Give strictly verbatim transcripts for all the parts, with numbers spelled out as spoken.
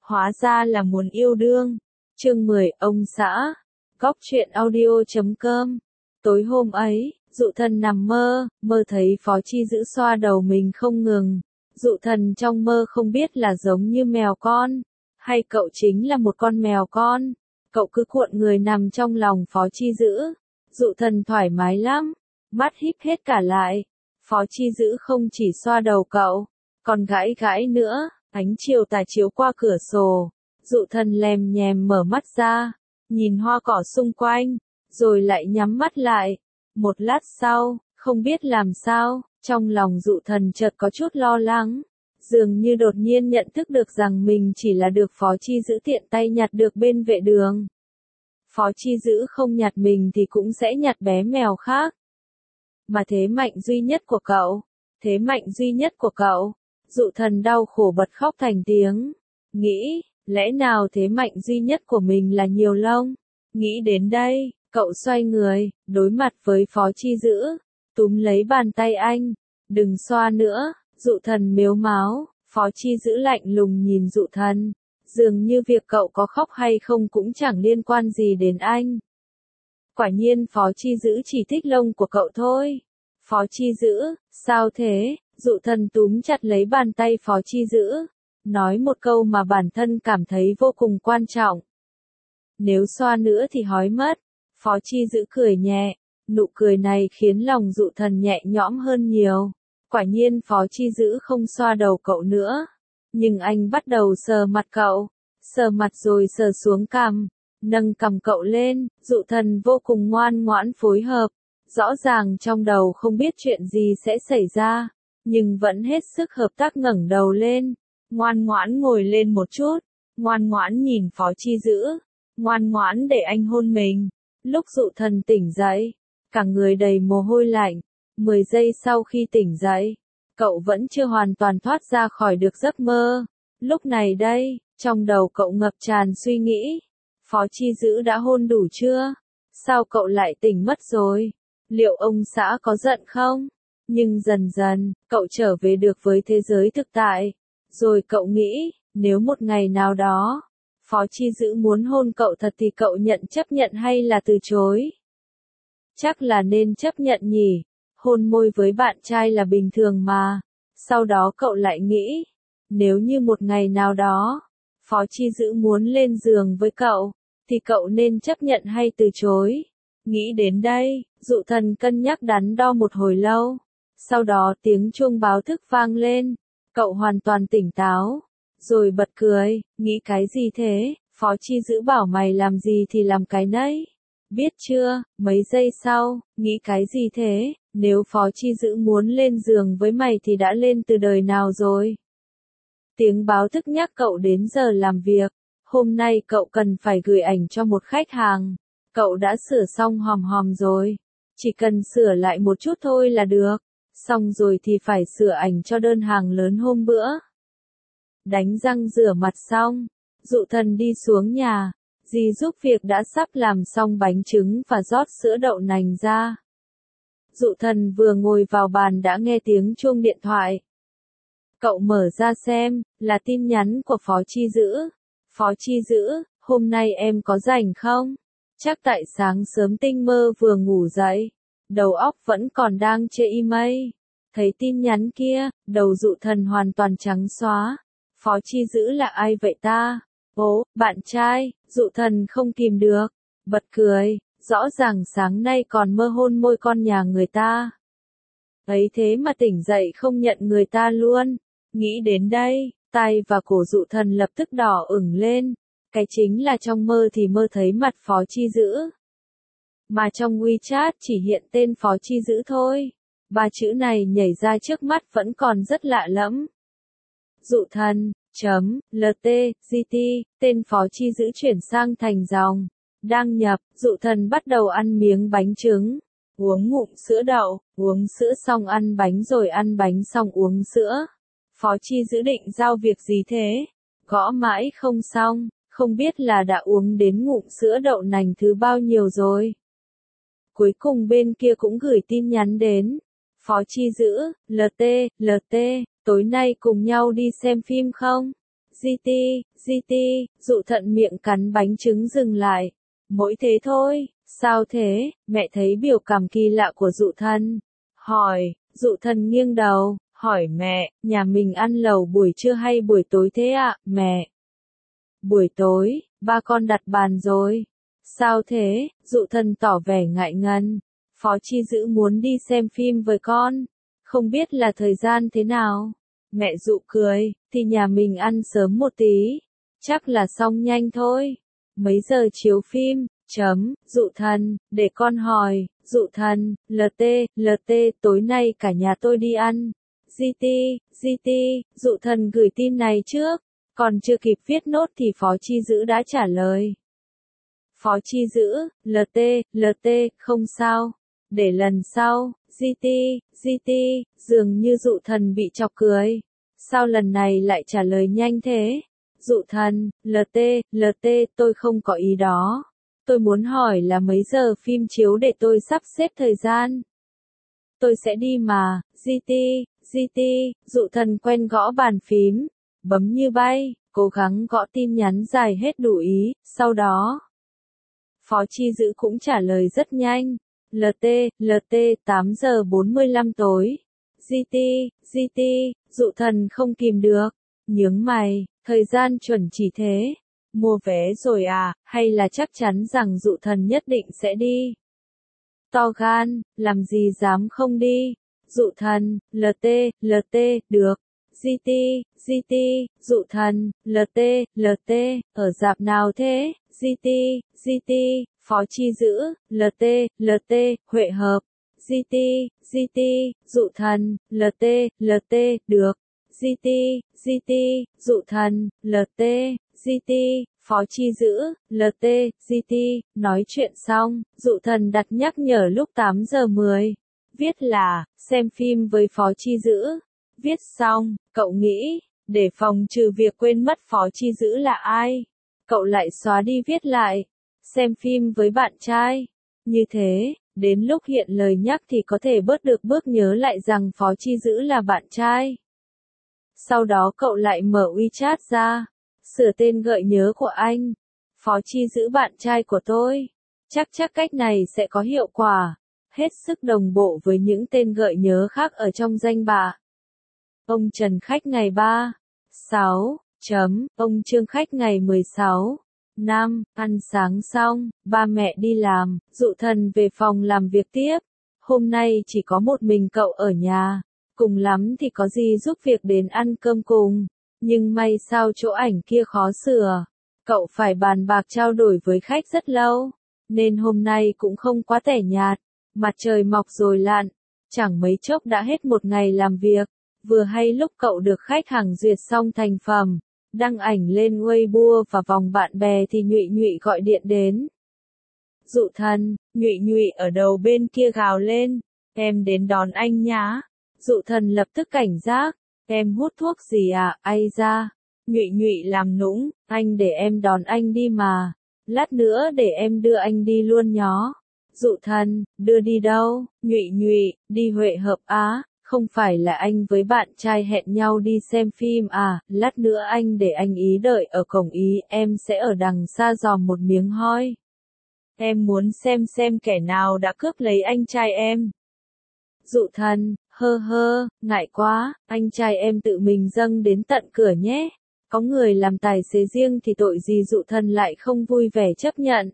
hóa ra là muốn yêu đương. Chương mười, ông xã. Góc truyện audio chấm com. Tối hôm ấy, Dụ Thần nằm mơ, mơ thấy Phó Chi Dữ xoa đầu mình không ngừng. Dụ Thần trong mơ không biết là giống như mèo con, hay cậu chính là một con mèo con. Cậu cứ cuộn người nằm trong lòng Phó Chi Dữ. Dụ Thần thoải mái lắm, mắt híp hết cả lại. Phó Chi Dữ không chỉ xoa đầu cậu, còn gãi gãi nữa. Ánh chiều tà chiếu qua cửa sổ. Dụ Thần lèm nhèm mở mắt ra, nhìn hoa cỏ xung quanh, rồi lại nhắm mắt lại. Một lát sau, không biết làm sao, trong lòng Dụ Thần chợt có chút lo lắng. Dường như đột nhiên nhận thức được rằng mình chỉ là được Phó Chi Dữ tiện tay nhặt được bên vệ đường. Phó Chi Dữ không nhặt mình thì cũng sẽ nhặt bé mèo khác. Mà thế mạnh duy nhất của cậu, thế mạnh duy nhất của cậu. Dụ Thần đau khổ bật khóc thành tiếng. Nghĩ, lẽ nào thế mạnh duy nhất của mình là nhiều lông? Nghĩ đến đây, cậu xoay người, đối mặt với Phó Chi Dữ, túm lấy bàn tay anh. Đừng xoa nữa. Dụ Thần mếu máo. Phó Chi Dữ lạnh lùng nhìn Dụ Thần. Dường như việc cậu có khóc hay không cũng chẳng liên quan gì đến anh. Quả nhiên Phó Chi Dữ chỉ thích lông của cậu thôi. Phó Chi Dữ, sao thế? Dụ Thần túm chặt lấy bàn tay Phó Chi Dữ, nói một câu mà bản thân cảm thấy vô cùng quan trọng. Nếu xoa nữa thì hói mất. Phó Chi Dữ cười nhẹ, nụ cười này khiến lòng Dụ Thần nhẹ nhõm hơn nhiều. Quả nhiên Phó Chi Dữ không xoa đầu cậu nữa, nhưng anh bắt đầu sờ mặt cậu, sờ mặt rồi sờ xuống cằm, nâng cằm cậu lên. Dụ Thần vô cùng ngoan ngoãn phối hợp, rõ ràng trong đầu không biết chuyện gì sẽ xảy ra, nhưng vẫn hết sức hợp tác ngẩng đầu lên, ngoan ngoãn ngồi lên một chút, ngoan ngoãn nhìn Phó Chi Dữ, ngoan ngoãn để anh hôn mình. Lúc Dụ Thần tỉnh dậy, cả người đầy mồ hôi lạnh. Mười giây sau khi tỉnh dậy, cậu vẫn chưa hoàn toàn thoát ra khỏi được giấc mơ. Lúc này đây, trong đầu cậu ngập tràn suy nghĩ. Phó Chi Dữ đã hôn đủ chưa? Sao cậu lại tỉnh mất rồi? Liệu ông xã có giận không? Nhưng dần dần, cậu trở về được với thế giới thực tại. Rồi cậu nghĩ, nếu một ngày nào đó, Phó Chi Dữ muốn hôn cậu thật thì cậu nhận chấp nhận hay là từ chối? Chắc là nên chấp nhận nhỉ. Hôn môi với bạn trai là bình thường mà. Sau đó cậu lại nghĩ, nếu như một ngày nào đó, Phó Chi Dữ muốn lên giường với cậu, thì cậu nên chấp nhận hay từ chối? Nghĩ đến đây, Dụ Thần cân nhắc đắn đo một hồi lâu. Sau đó tiếng chuông báo thức vang lên. Cậu hoàn toàn tỉnh táo, rồi bật cười. Nghĩ cái gì thế? Phó Chi Dữ bảo mày làm gì thì làm cái nấy. Biết chưa? Mấy giây sau, nghĩ cái gì thế? Nếu Phó Chi Dữ muốn lên giường với mày thì đã lên từ đời nào rồi? Tiếng báo thức nhắc cậu đến giờ làm việc. Hôm nay cậu cần phải gửi ảnh cho một khách hàng. Cậu đã sửa xong hòm hòm rồi. Chỉ cần sửa lại một chút thôi là được. Xong rồi thì phải sửa ảnh cho đơn hàng lớn hôm bữa. Đánh răng rửa mặt xong, Dụ Thần đi xuống nhà. Dì giúp việc đã sắp làm xong bánh trứng và rót sữa đậu nành ra. Dụ Thần vừa ngồi vào bàn đã nghe tiếng chuông điện thoại. Cậu mở ra xem, là tin nhắn của Phó Chi Dữ. Phó Chi Dữ, hôm nay em có rảnh không? Chắc tại sáng sớm tinh mơ vừa ngủ dậy, đầu óc vẫn còn đang chơi email. Thấy tin nhắn kia, đầu Dụ Thần hoàn toàn trắng xóa. Phó Chi Dữ là ai vậy ta? Ố, bạn trai. Dụ Thần không kìm được, bật cười. Rõ ràng sáng nay còn mơ hôn môi con nhà người ta. Ấy thế mà tỉnh dậy không nhận người ta luôn. Nghĩ đến đây, tai và cổ Dụ Thần lập tức đỏ ửng lên. Cái chính là trong mơ thì mơ thấy mặt Phó Chi Dữ. Mà trong WeChat chỉ hiện tên Phó Chi Dữ thôi. Ba chữ này nhảy ra trước mắt vẫn còn rất lạ lẫm. Dụ Thần, chấm, lt, gt, tên Phó Chi Dữ chuyển sang thành dòng. Đang nhập, Dụ Thần bắt đầu ăn miếng bánh trứng, uống ngụm sữa đậu, uống sữa xong ăn bánh rồi ăn bánh xong uống sữa. Phó Chi Dữ định giao việc gì thế? Gõ mãi không xong, không biết là đã uống đến ngụm sữa đậu nành thứ bao nhiêu rồi. Cuối cùng bên kia cũng gửi tin nhắn đến. Phó Chi Dữ, lt, lt, tối nay cùng nhau đi xem phim không? Di ti, di ti, dụ thận miệng cắn bánh trứng dừng lại. Mỗi thế thôi, sao thế, mẹ thấy biểu cảm kỳ lạ của dụ thân. Hỏi, dụ thân nghiêng đầu, hỏi mẹ, nhà mình ăn lẩu buổi trưa hay buổi tối thế ạ, mẹ? Buổi tối, ba con đặt bàn rồi. Sao thế, dụ thân tỏ vẻ ngại ngần. Phó Chi Dữ muốn đi xem phim với con. Không biết là thời gian thế nào. Mẹ dụ cười, thì nhà mình ăn sớm một tí. Chắc là xong nhanh thôi. Mấy giờ chiếu phim? Chấm, dụ thần, để con hỏi, dụ thần, lờ tê, lờ tê, tối nay cả nhà tôi đi ăn. Di ti, di ti, dụ thần gửi tin này trước. Còn chưa kịp viết nốt thì Phó Chi Dữ đã trả lời. Phó Chi Dữ, lờ tê, lờ tê, không sao. Để lần sau, di ti, di ti, dường như dụ thần bị chọc cười. Sao lần này lại trả lời nhanh thế? Dụ thần, lờ tê, lờ tê, tôi không có ý đó. Tôi muốn hỏi là mấy giờ phim chiếu để tôi sắp xếp thời gian. Tôi sẽ đi mà, di ti, di ti, dụ thần quen gõ bàn phím, bấm như bay, cố gắng gõ tin nhắn dài hết đủ ý, sau đó. Phó Chi Dữ cũng trả lời rất nhanh. lờ tê, lờ tê, tám giờ bốn mươi lăm tối. Di ti, di ti, dụ thần không kìm được. Nhướng mày, thời gian chuẩn chỉ thế. Mua vé rồi à, hay là chắc chắn rằng dụ thần nhất định sẽ đi? To gan, làm gì dám không đi? Dụ thần, lờ tê, lờ tê, được. Di ti, di ti, dụ thần, lờ tê, lờ tê, ở rạp nào thế? Di ti, di ti, Phó Chi Dữ, lờ tê, lờ tê, Huệ Hợp. Di ti, di ti, dụ thần, lờ tê, lờ tê, được. Di ti, di ti, dụ thần, lờ tê, di ti, Phó Chi Dữ, lờ tê, di ti, nói chuyện xong, dụ thần đặt nhắc nhở lúc tám giờ mười. Viết là, xem phim với Phó Chi Dữ. Viết xong, cậu nghĩ, để phòng trừ việc quên mất Phó Chi Dữ là ai, cậu lại xóa đi viết lại, xem phim với bạn trai. Như thế, đến lúc hiện lời nhắc thì có thể bớt được bước nhớ lại rằng Phó Chi Dữ là bạn trai. Sau đó cậu lại mở WeChat ra, sửa tên gợi nhớ của anh. Phó Chi Dữ bạn trai của tôi. Chắc chắc cách này sẽ có hiệu quả, hết sức đồng bộ với những tên gợi nhớ khác ở trong danh bạ. Ông Trần khách ngày ba, sáu, chấm, ông Trương khách ngày mười sáu, năm, ăn sáng xong, ba mẹ đi làm, dụ thần về phòng làm việc tiếp. Hôm nay chỉ có một mình cậu ở nhà, cùng lắm thì có gì giúp việc đến ăn cơm cùng, nhưng may sao chỗ ảnh kia khó sửa. Cậu phải bàn bạc trao đổi với khách rất lâu, nên hôm nay cũng không quá tẻ nhạt. Mặt trời mọc rồi lặn, chẳng mấy chốc đã hết một ngày làm việc. Vừa hay lúc cậu được khách hàng duyệt xong thành phẩm, đăng ảnh lên Weibo và vòng bạn bè thì Nhụy Nhụy gọi điện đến. Dụ thần, Nhụy Nhụy ở đầu bên kia gào lên, em đến đón anh nhá. Dụ thần lập tức cảnh giác, em hút thuốc gì à, ai ra. Nhụy Nhụy làm nũng, anh để em đón anh đi mà, lát nữa để em đưa anh đi luôn nhó. Dụ thần, đưa đi đâu? Nhụy Nhụy, đi Huệ Hợp á. Không phải là anh với bạn trai hẹn nhau đi xem phim à, lát nữa anh để anh ý đợi ở cổng ý, em sẽ ở đằng xa dòm một miếng hoi. Em muốn xem xem kẻ nào đã cướp lấy anh trai em. Dụ thần, hơ hơ, ngại quá, anh trai em tự mình dâng đến tận cửa nhé. Có người làm tài xế riêng thì tội gì dụ thần lại không vui vẻ chấp nhận.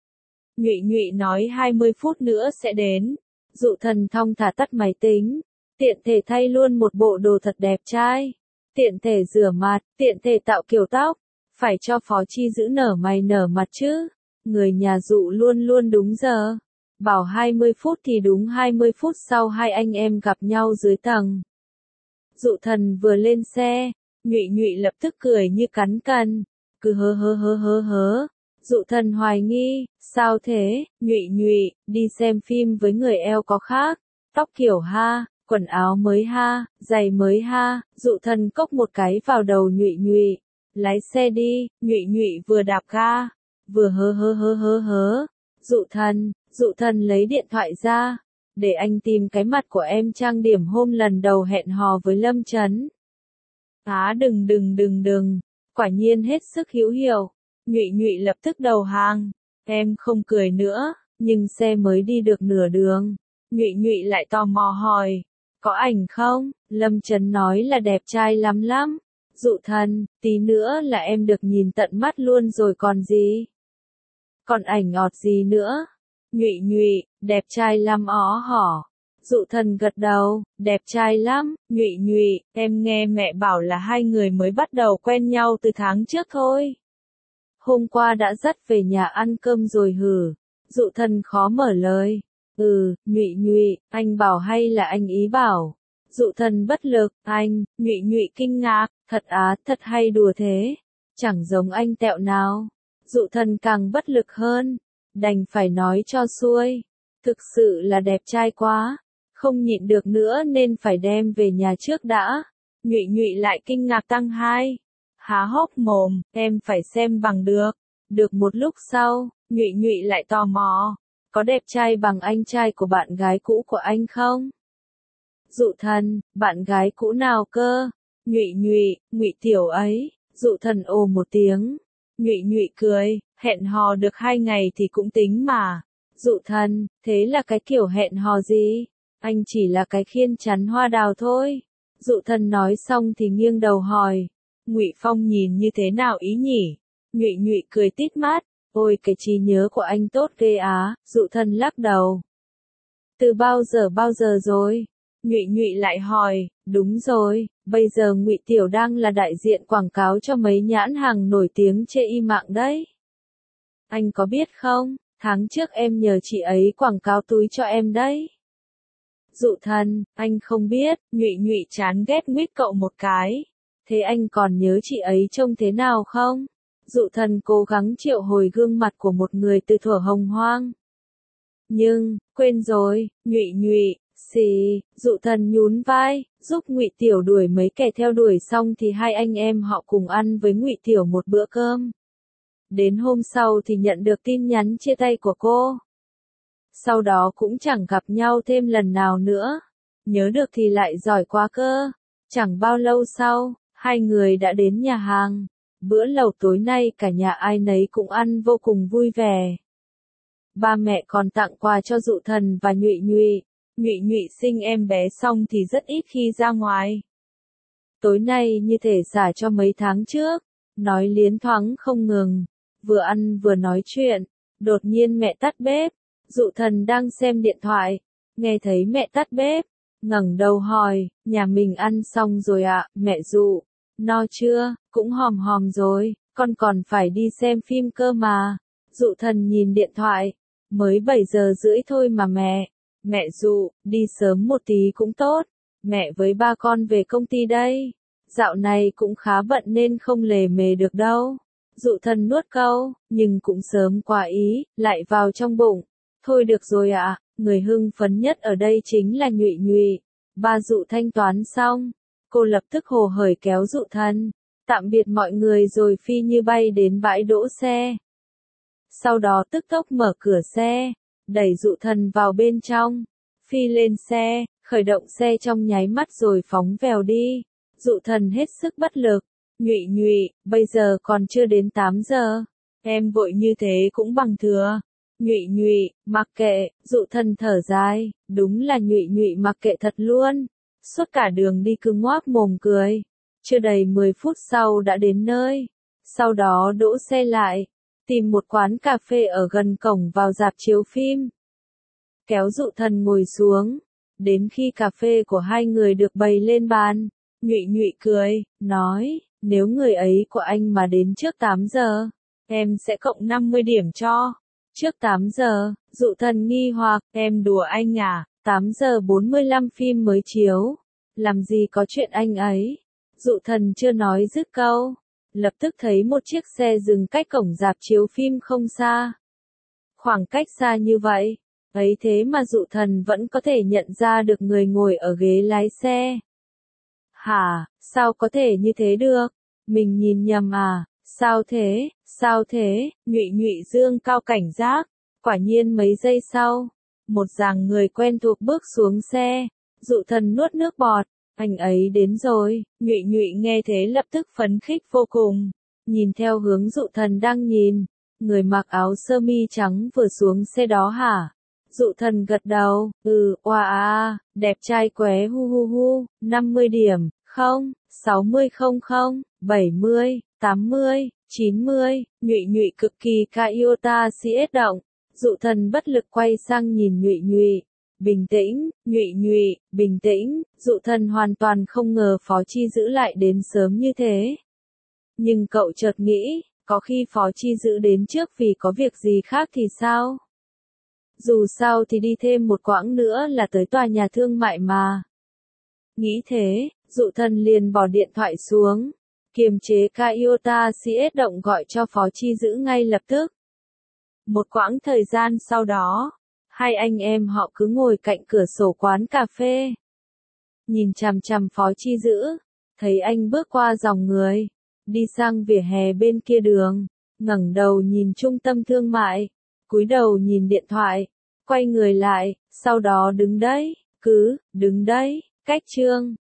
Nhụy Nhụy nói hai mươi phút nữa sẽ đến. Dụ thần thong thả tắt máy tính. Tiện thể thay luôn một bộ đồ thật đẹp trai. Tiện thể rửa mặt, tiện thể tạo kiểu tóc. Phải cho Phó Chi Dữ nở mày nở mặt chứ. Người nhà dụ luôn luôn đúng giờ. Bảo hai mươi phút thì đúng hai mươi phút sau hai anh em gặp nhau dưới tầng. Dụ thần vừa lên xe, Nhụy Nhụy lập tức cười như cắn cần. Cứ hớ hớ hớ hớ hớ. Dụ thần hoài nghi, sao thế, Nhụy Nhụy, đi xem phim với người eo có khác. Tóc kiểu ha. Quần áo mới ha, giày mới ha, dụ thần cốc một cái vào đầu Nhụy Nhụy. Lái xe đi, Nhụy Nhụy vừa đạp ga, vừa hớ hớ hớ hớ hớ. Dụ thần, dụ thần lấy điện thoại ra, để anh tìm cái mặt của em trang điểm hôm lần đầu hẹn hò với Lâm Trấn. Á đừng đừng đừng đừng, Quả nhiên hết sức hữu hiệu. Nhụy Nhụy lập tức đầu hàng. Em không cười nữa, nhưng xe mới đi được nửa đường. Nhụy Nhụy lại tò mò hỏi, có ảnh không? Lâm Chấn nói là đẹp trai lắm lắm. Dụ Thần, tí nữa là em được nhìn tận mắt luôn rồi còn gì? Còn ảnh ọt gì nữa? Nhụy Nhụy, đẹp trai lắm ó hỏ. Dụ Thần gật đầu, đẹp trai lắm. Nhụy Nhụy, em nghe mẹ bảo là hai người mới bắt đầu quen nhau từ tháng trước thôi. Hôm qua đã dắt về nhà ăn cơm rồi hử? Dụ Thần khó mở lời. Ừ, Nhụy Nhụy, anh bảo hay là anh ý bảo? Dụ Thần bất lực, anh. Nhụy Nhụy kinh ngạc, thật á, thật hay đùa thế. Chẳng giống anh tẹo nào. Dụ Thần càng bất lực hơn, đành phải nói cho xuôi. Thực sự là đẹp trai quá, không nhịn được nữa nên phải đem về nhà trước đã. Nhụy Nhụy lại kinh ngạc tăng hai. Há hốc mồm, em phải xem bằng được. Được một lúc sau, Nhụy Nhụy lại tò mò. Có đẹp trai bằng anh trai của bạn gái cũ của anh không? Dụ Thần, bạn gái cũ nào cơ? Nhụy Nhụy, Ngụy Tiểu ấy. Dụ Thần ồ một tiếng. Nhụy Nhụy cười, hẹn hò được hai ngày thì cũng tính mà. Dụ Thần, thế là cái kiểu hẹn hò gì? Anh chỉ là cái khiên chắn hoa đào thôi. Dụ Thần nói xong thì nghiêng đầu hỏi. Ngụy Phong nhìn như thế nào ý nhỉ? Nhụy Nhụy cười tít mắt. Ôi cái trí nhớ của anh tốt ghê á. Dụ Thần lắc đầu. Từ bao giờ bao giờ rồi? Nhụy Nhụy lại hỏi. Đúng rồi, bây giờ Ngụy Tiểu đang là đại diện quảng cáo cho mấy nhãn hàng nổi tiếng trên y mạng đấy. Anh có biết không, tháng trước em nhờ chị ấy quảng cáo túi cho em đấy. Dụ Thần, anh không biết. Nhụy Nhụy chán ghét nguyết cậu một cái. Thế anh còn nhớ chị ấy trông thế nào không? Dụ Thần cố gắng triệu hồi gương mặt của một người từ thuở hồng hoang. Nhưng, quên rồi. Nhụy Nhụy, xì. Dụ Thần nhún vai, giúp Ngụy Tiểu đuổi mấy kẻ theo đuổi xong thì hai anh em họ cùng ăn với Ngụy Tiểu một bữa cơm. Đến hôm sau thì nhận được tin nhắn chia tay của cô. Sau đó cũng chẳng gặp nhau thêm lần nào nữa. Nhớ được thì lại giỏi quá cơ. Chẳng bao lâu sau, hai người đã đến nhà hàng. Bữa lẩu tối nay cả nhà ai nấy cũng ăn vô cùng vui vẻ. Ba mẹ còn tặng quà cho Dụ Thần và Nhụy Nhụy. Nhụy Nhụy sinh em bé xong thì rất ít khi ra ngoài. Tối nay như thể xả cho mấy tháng trước. Nói liến thoáng không ngừng. Vừa ăn vừa nói chuyện. Đột nhiên mẹ tắt bếp. Dụ Thần đang xem điện thoại. Nghe thấy mẹ tắt bếp. Ngẩng đầu hỏi, nhà mình ăn xong rồi ạ, mẹ Dụ. No chưa? Cũng hòm hòm rồi, con còn phải đi xem phim cơ mà. Dụ Thần nhìn điện thoại. Mới bảy giờ rưỡi thôi mà mẹ. Mẹ Dụ, đi sớm một tí cũng tốt. Mẹ với ba con về công ty đây. Dạo này cũng khá bận nên không lề mề được đâu. Dụ Thần nuốt câu, nhưng cũng sớm quá ý, lại vào trong bụng. Thôi được rồi ạ, người hưng phấn nhất ở đây chính là Nhụy Nhụy. Ba Dụ thanh toán xong, cô lập tức hồ hởi kéo Dụ Thần. Tạm biệt mọi người rồi phi như bay đến bãi đỗ xe. Sau đó tức tốc mở cửa xe, đẩy Dụ Thần vào bên trong. Phi lên xe, khởi động xe trong nháy mắt rồi phóng vèo đi. Dụ Thần hết sức bất lực. Nhụy Nhụy, bây giờ còn chưa đến tám giờ. Em vội như thế cũng bằng thừa. Nhụy Nhụy, mặc kệ. Dụ Thần thở dài. Đúng là Nhụy Nhụy mặc kệ thật luôn. Suốt cả đường đi cứ ngoác mồm cười. Chưa đầy mười phút sau đã đến nơi. Sau đó đỗ xe lại. Tìm một quán cà phê ở gần cổng vào rạp chiếu phim. Kéo Dụ Thần ngồi xuống. Đến khi cà phê của hai người được bày lên bàn, Nhụy Nhụy cười, nói, nếu người ấy của anh mà đến trước tám giờ, em sẽ cộng năm mươi điểm cho. Trước tám giờ, Dụ Thần nghi hoặc, em đùa anh à, tám giờ bốn mươi lăm phim mới chiếu. Làm gì có chuyện anh ấy. Dụ Thần chưa nói dứt câu. Lập tức thấy một chiếc xe dừng cách cổng rạp chiếu phim không xa. Khoảng cách xa như vậy, ấy thế mà Dụ Thần vẫn có thể nhận ra được người ngồi ở ghế lái xe. Hả, sao có thể như thế được? Mình nhìn nhầm à? Sao thế? Sao thế? Nhụy Nhụy dương cao cảnh giác. Quả nhiên mấy giây sau, một dáng người quen thuộc bước xuống xe. Dụ Thần nuốt nước bọt. Anh ấy đến rồi. Nhụy Nhụy nghe thế lập tức phấn khích vô cùng. nhìn theo hướng Dụ Thần đang nhìn, người mặc áo sơ mi trắng vừa xuống xe đó hả? Dụ Thần gật đầu, ừ, oa a, đẹp trai qué hu hu hu, năm mươi điểm, không, sáu mươi không không, bảy mươi, tám mươi, chín mươi, Nhụy Nhụy cực kỳ ca yêu ta si ết động. Dụ Thần bất lực quay sang nhìn Nhụy Nhụy. Bình tĩnh, Nhụy Nhụy, bình tĩnh, Dụ Thần hoàn toàn không ngờ Phó Chi Dữ lại đến sớm như thế. Nhưng cậu chợt nghĩ, có khi Phó Chi Dữ đến trước vì có việc gì khác thì sao? Dù sao thì đi thêm một quãng nữa là tới tòa nhà thương mại mà. Nghĩ thế, Dụ Thần liền bỏ điện thoại xuống, kiềm chế Kaiota xê ét động gọi cho Phó Chi Dữ ngay lập tức. Một quãng thời gian sau đó, hai anh em họ cứ ngồi cạnh cửa sổ quán cà phê. Nhìn chằm chằm Phó Chi Dữ, thấy anh bước qua dòng người, đi sang vỉa hè bên kia đường, ngẩng đầu nhìn trung tâm thương mại, cúi đầu nhìn điện thoại, quay người lại, sau đó đứng đấy, cứ, đứng đấy, cách chương.